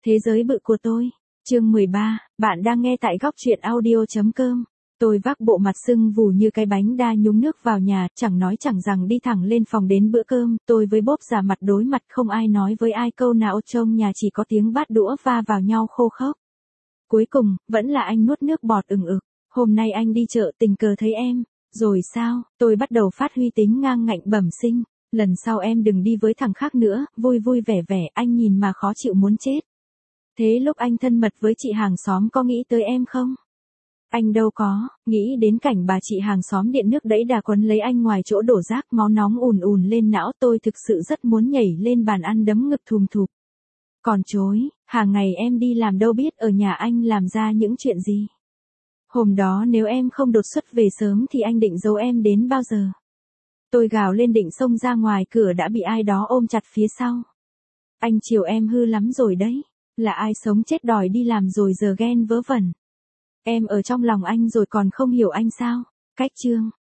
Thế giới bự của tôi. Chương 13, bạn đang nghe tại góc truyện audio.com. Tôi vác bộ mặt sưng vù như cái bánh đa nhúng nước vào nhà, chẳng nói chẳng rằng đi thẳng lên phòng đến bữa cơm, tôi với bốp già mặt đối mặt không ai nói với ai câu nào, trong nhà chỉ có tiếng bát đũa va vào nhau khô khốc. Cuối cùng, vẫn là anh nuốt nước bọt ừng ực. Hôm nay anh đi chợ tình cờ thấy em. Rồi sao? Tôi bắt đầu phát huy tính ngang ngạnh bẩm sinh. Lần sau em đừng đi với thằng khác nữa, vui vui vẻ vẻ, anh nhìn mà khó chịu muốn chết. Thế lúc anh thân mật với chị hàng xóm có nghĩ tới em không? Anh đâu có, nghĩ đến cảnh bà chị hàng xóm điện nước đẫy đà quấn lấy anh ngoài chỗ đổ rác, máu nóng ùn ùn lên não, tôi thực sự rất muốn nhảy lên bàn ăn đấm ngực thùm thụp. Còn chối, hàng ngày em đi làm đâu biết ở nhà anh làm ra những chuyện gì. Hôm đó nếu em không đột xuất về sớm thì anh định giấu em đến bao giờ? Tôi gào lên định xông ra ngoài cửa đã bị ai đó ôm chặt phía sau. Anh chiều em hư lắm rồi đấy. Là ai sống chết đòi đi làm rồi giờ ghen vớ vẩn. Em ở trong lòng anh rồi còn không hiểu anh sao? Cách chương.